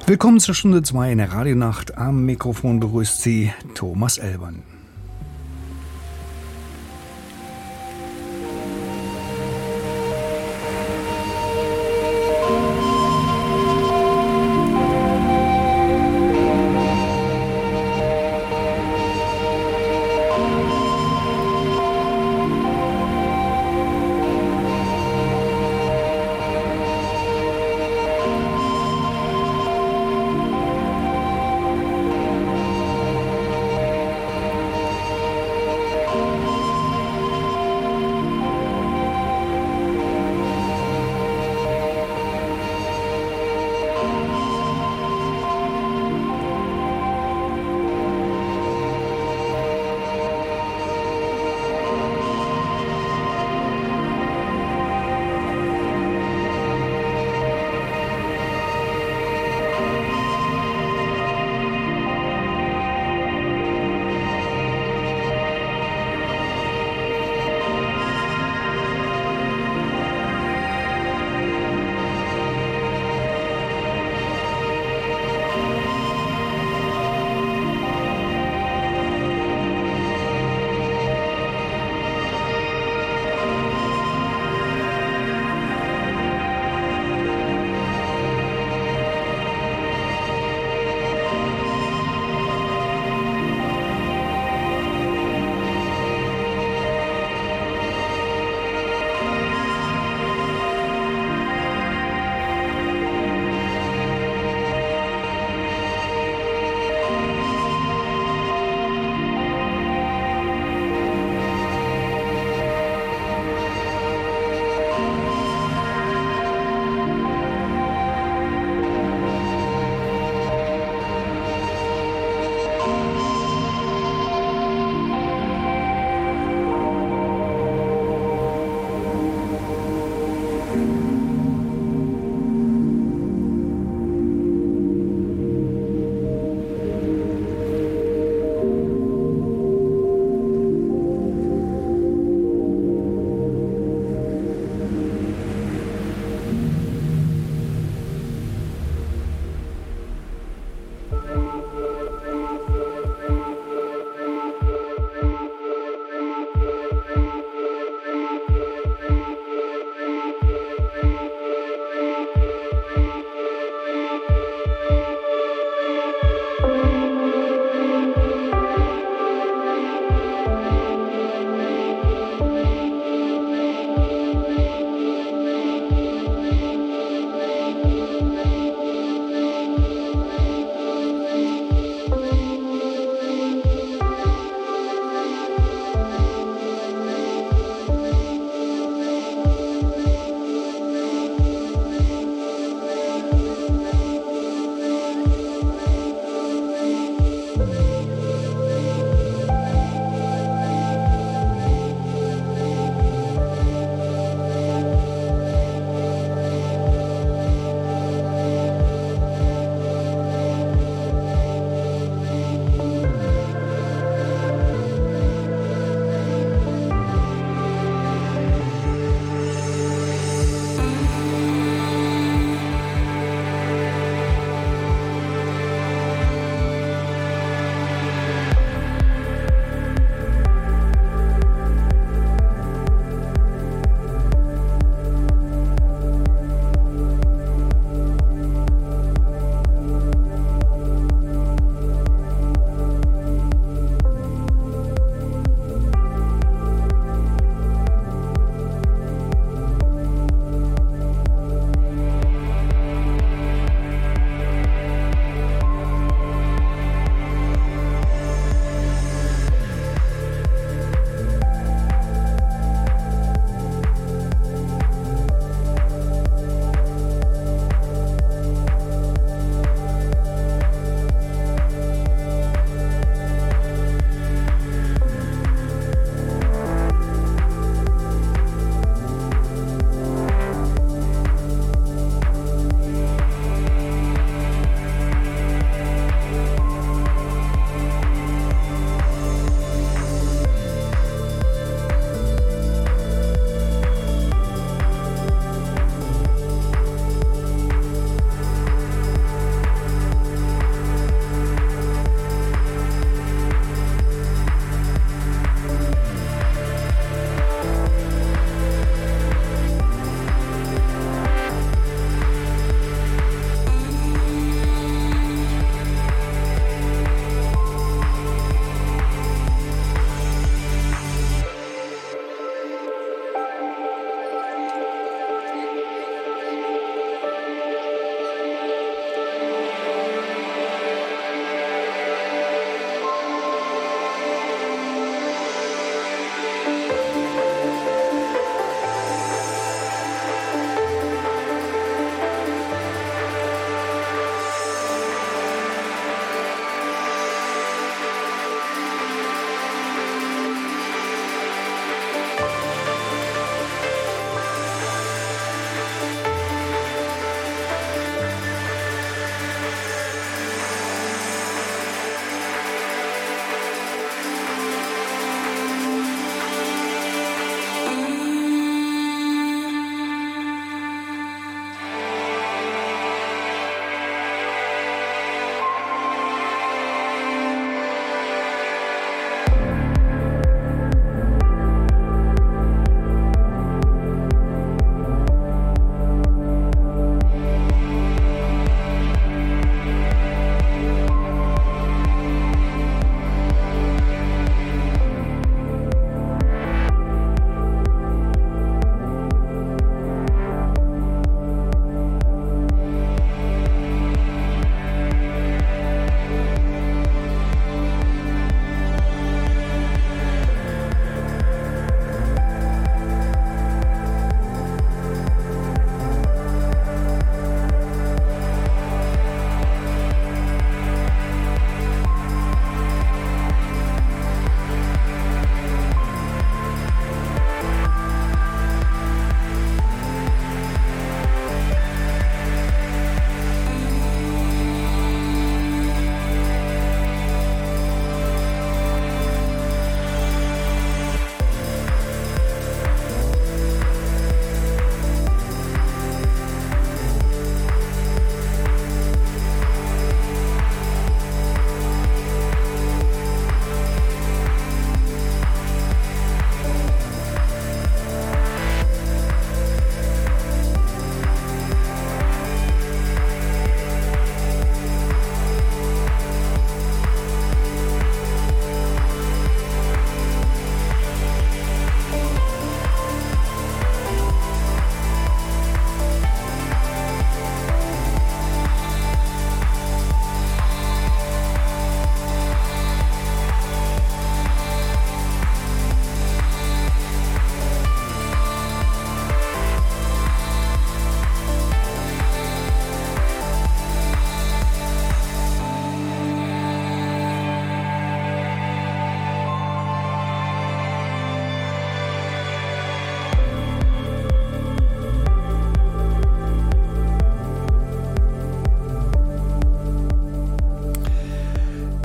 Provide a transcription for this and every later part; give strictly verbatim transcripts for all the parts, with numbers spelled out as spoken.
Willkommen zur Stunde zwei in der Radionacht. Am Mikrofon begrüßt Sie Thomas Elbern.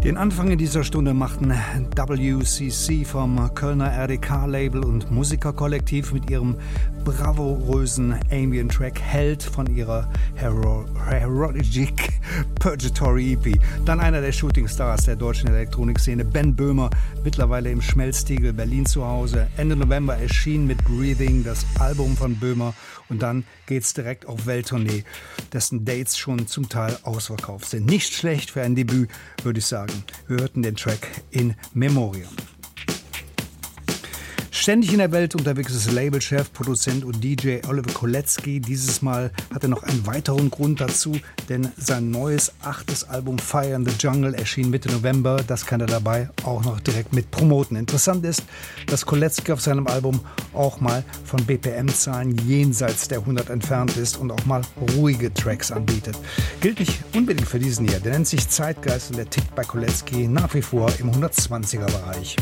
Den Anfang in dieser Stunde machten W C C vom Kölner R D K-Label und Musikerkollektiv mit ihrem bravourösen Ambient-Track Held von ihrer Hero- Heroic Purgatory E P. Dann einer der Shootingstars der deutschen Elektronikszene, Ben Böhmer, mittlerweile im Schmelztiegel Berlin zu Hause. Ende November erschien mit Breathing das Album von Böhmer und dann geht's direkt auf Welttournee, dessen Dates schon zum Teil ausverkauft sind. Nicht schlecht für ein Debüt, würde ich sagen. Wir hörten den Track In Memoriam. Ständig in der Welt unterwegs ist Labelchef, Produzent und D J Oliver Kolecki. Dieses Mal hat er noch einen weiteren Grund dazu, denn sein neues achtes Album Fire in the Jungle erschien Mitte November. Das kann er dabei auch noch direkt mit promoten. Interessant ist, dass Kolecki auf seinem Album auch mal von B P M-Zahlen jenseits der hundert entfernt ist und auch mal ruhige Tracks anbietet. Gilt nicht unbedingt für diesen hier. Der nennt sich Zeitgeist und der tickt bei Kolecki nach wie vor im hundertzwanziger-Bereich.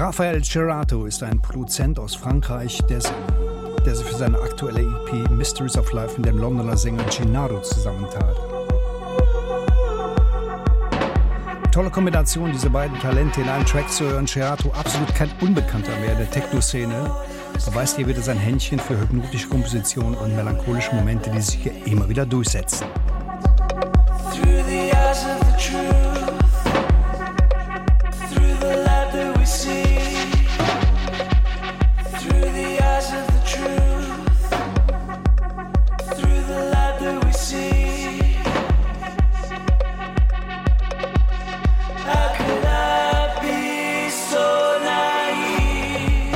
Raphael Cerato ist ein Produzent aus Frankreich, der, der sich für seine aktuelle E P Mysteries of Life mit dem Londoner Sänger Gennaro zusammentat. Tolle Kombination, diese beiden Talente in einem Track zu hören. Cerato, absolut kein Unbekannter mehr der Techno-Szene, beweist hier wieder sein Händchen für hypnotische Kompositionen und melancholische Momente, die sich hier immer wieder durchsetzen. Through the eyes of the truth, through the light that we see, through the eyes of the truth, through the light that we see. How could I be so naive?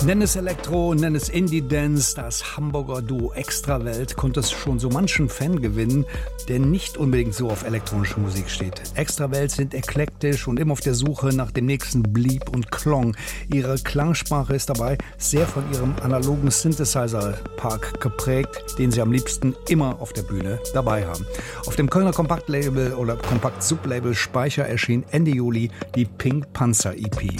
Nenn es Elektro, nenn es Indie-Dance, das Hamburger Duo Extrawelt konnte es schon so manchen Fan gewinnen, der nicht unbedingt so auf elektronische Musik steht. Extrawelt sind eklektisch und immer auf der Suche nach dem nächsten Bleep und Klong. Ihre Klangsprache ist dabei sehr von ihrem analogen Synthesizer-Park geprägt, den sie am liebsten immer auf der Bühne dabei haben. Auf dem Kölner Kompaktlabel oder Kompakt-Sublabel Speicher erschien Ende Juli die Pink Panzer E P.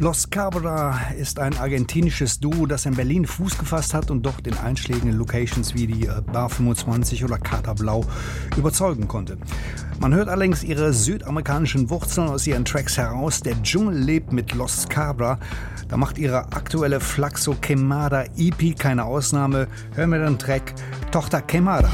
Los Cabra ist ein argentinisches Duo, das in Berlin Fuß gefasst hat und dort in einschlägigen Locations wie die Bar fünfundzwanzig oder Kater Blau überzeugen konnte. Man hört allerdings ihre südamerikanischen Wurzeln aus ihren Tracks heraus. Der Dschungel lebt mit Los Cabra. Da macht ihre aktuelle Flaxo Quemada E P keine Ausnahme. Hören wir den Track Tochter Quemada.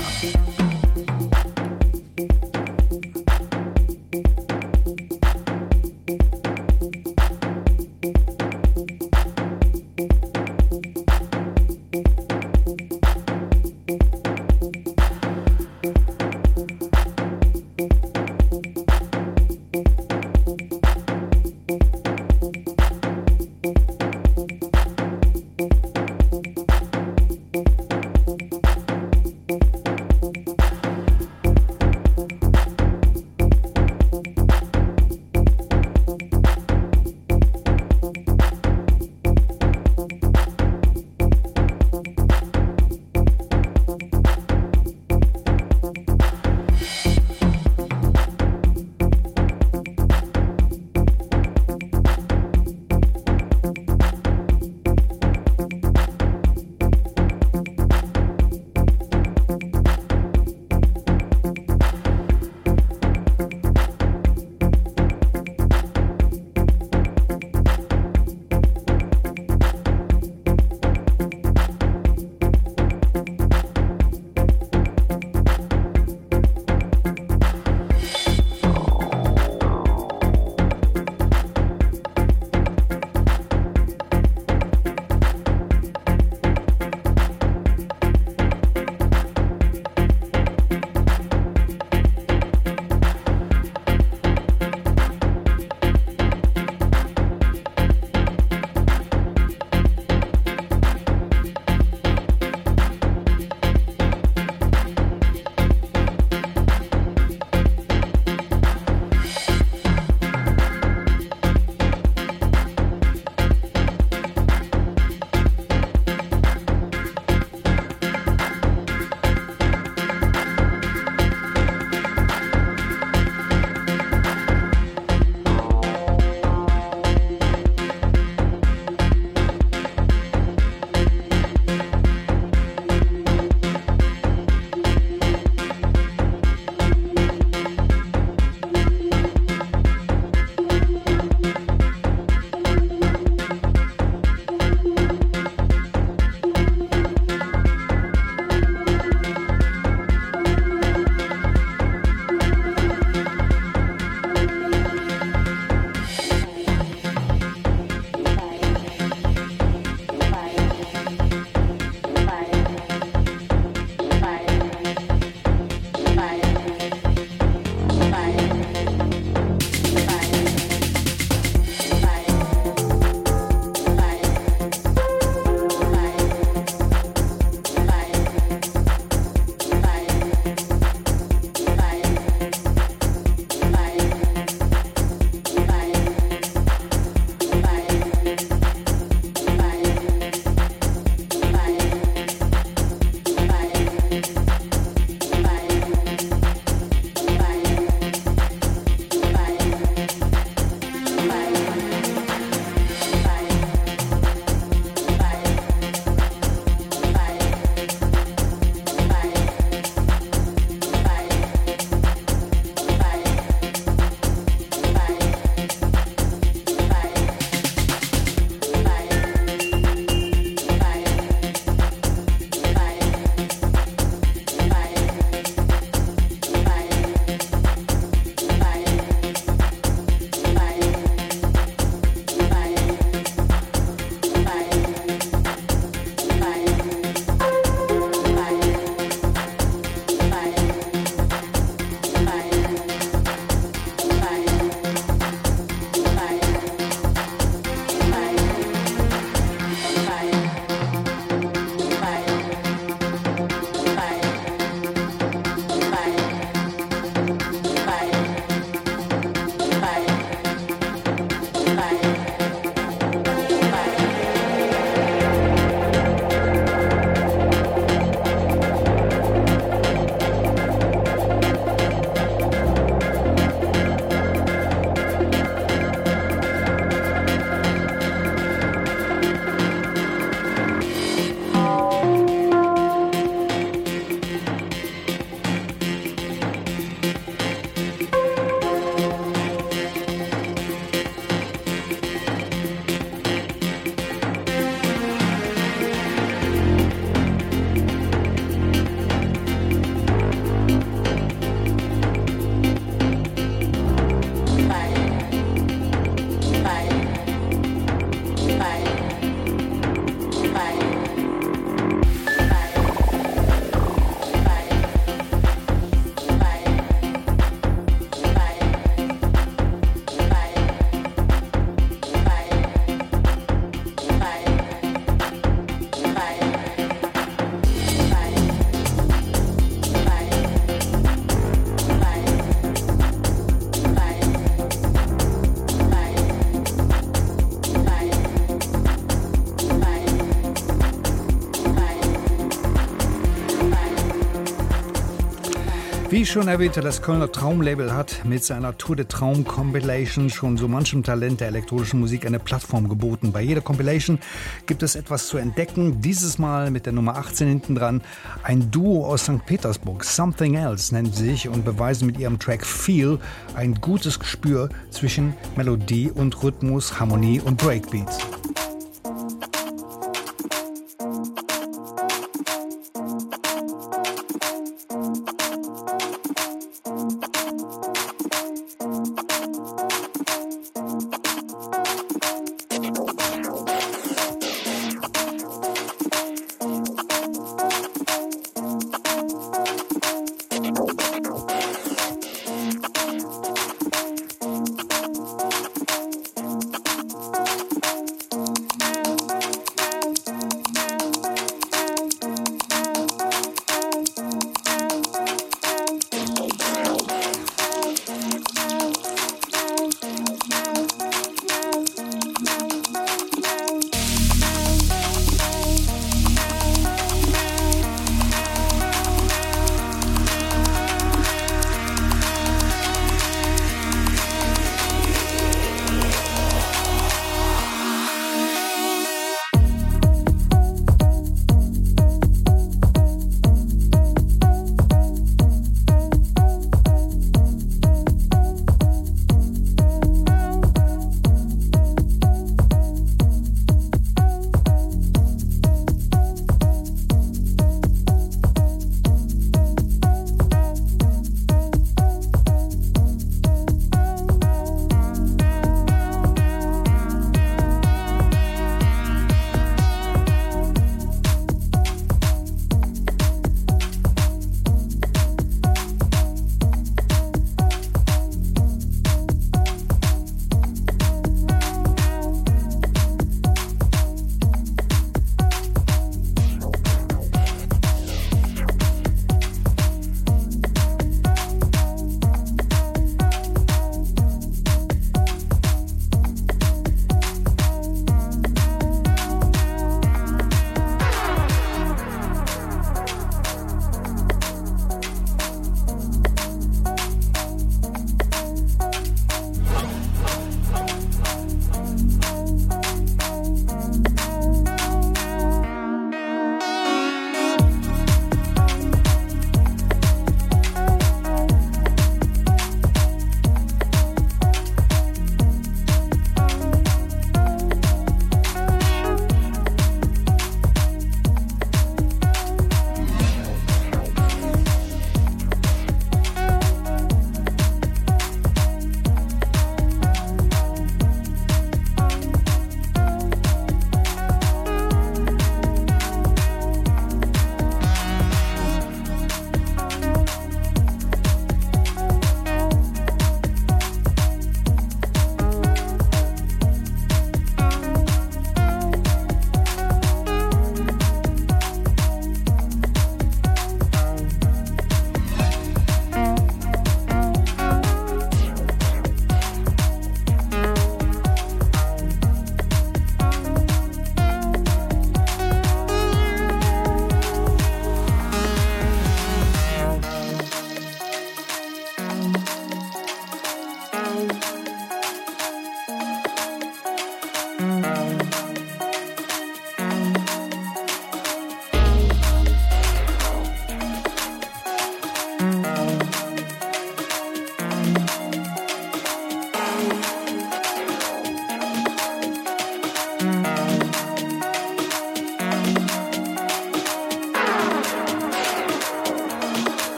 Wie schon erwähnte, das Kölner Traumlabel hat mit seiner Tour de Traum Compilation schon so manchem Talent der elektronischen Musik eine Plattform geboten. Bei jeder Compilation gibt es etwas zu entdecken. Dieses Mal mit der Nummer achtzehn hinten dran ein Duo aus Sankt Petersburg. Something Else nennt sie sich und beweisen mit ihrem Track Feel ein gutes Gespür zwischen Melodie und Rhythmus, Harmonie und Breakbeats.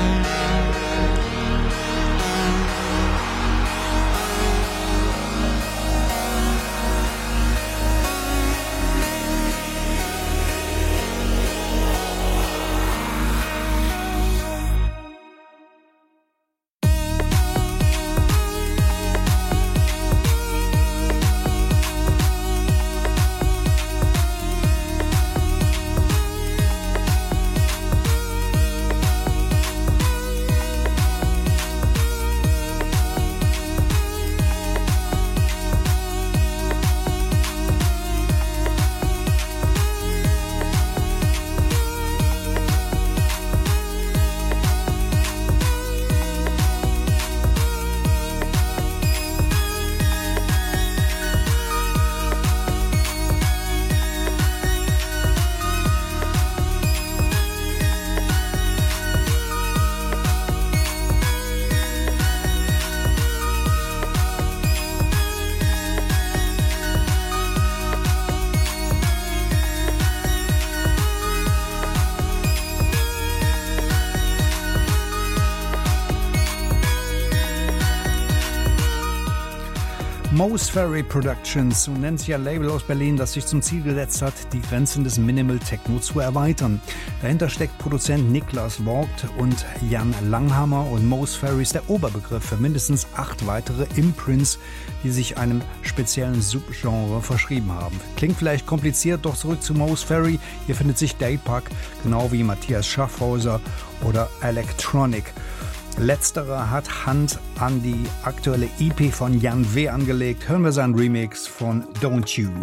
Moseferry Productions, so nennt sich ein Label aus Berlin, das sich zum Ziel gesetzt hat, die Grenzen des Minimal Techno zu erweitern. Dahinter steckt Produzent Niklas Vogt und Jan Langhammer, und Moseferry ist der Oberbegriff für mindestens acht weitere Imprints, die sich einem speziellen Subgenre verschrieben haben. Klingt vielleicht kompliziert, doch zurück zu Moseferry. Hier findet sich Daypack, genau wie Matthias Schaffhauser oder Electronic. Letzterer hat Hand an die aktuelle E P von Jan W. angelegt. Hören wir seinen Remix von Don't You.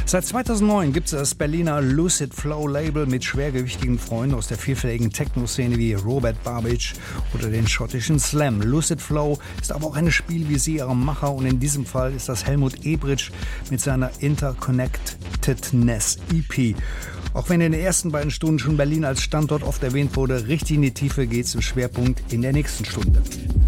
Seit zweitausendneun gibt es das Berliner Lucid Flow Label mit schwergewichtigen Freunden aus der vielfältigen Techno-Szene wie Robert Babich oder den schottischen Slam. Lucid Flow ist aber auch eine spielvisierer Macher und in diesem Fall ist das Helmut Ebritsch mit seiner Interconnectedness E P. Auch wenn in den ersten beiden Stunden schon Berlin als Standort oft erwähnt wurde, richtig in die Tiefe geht's im Schwerpunkt in der nächsten Stunde.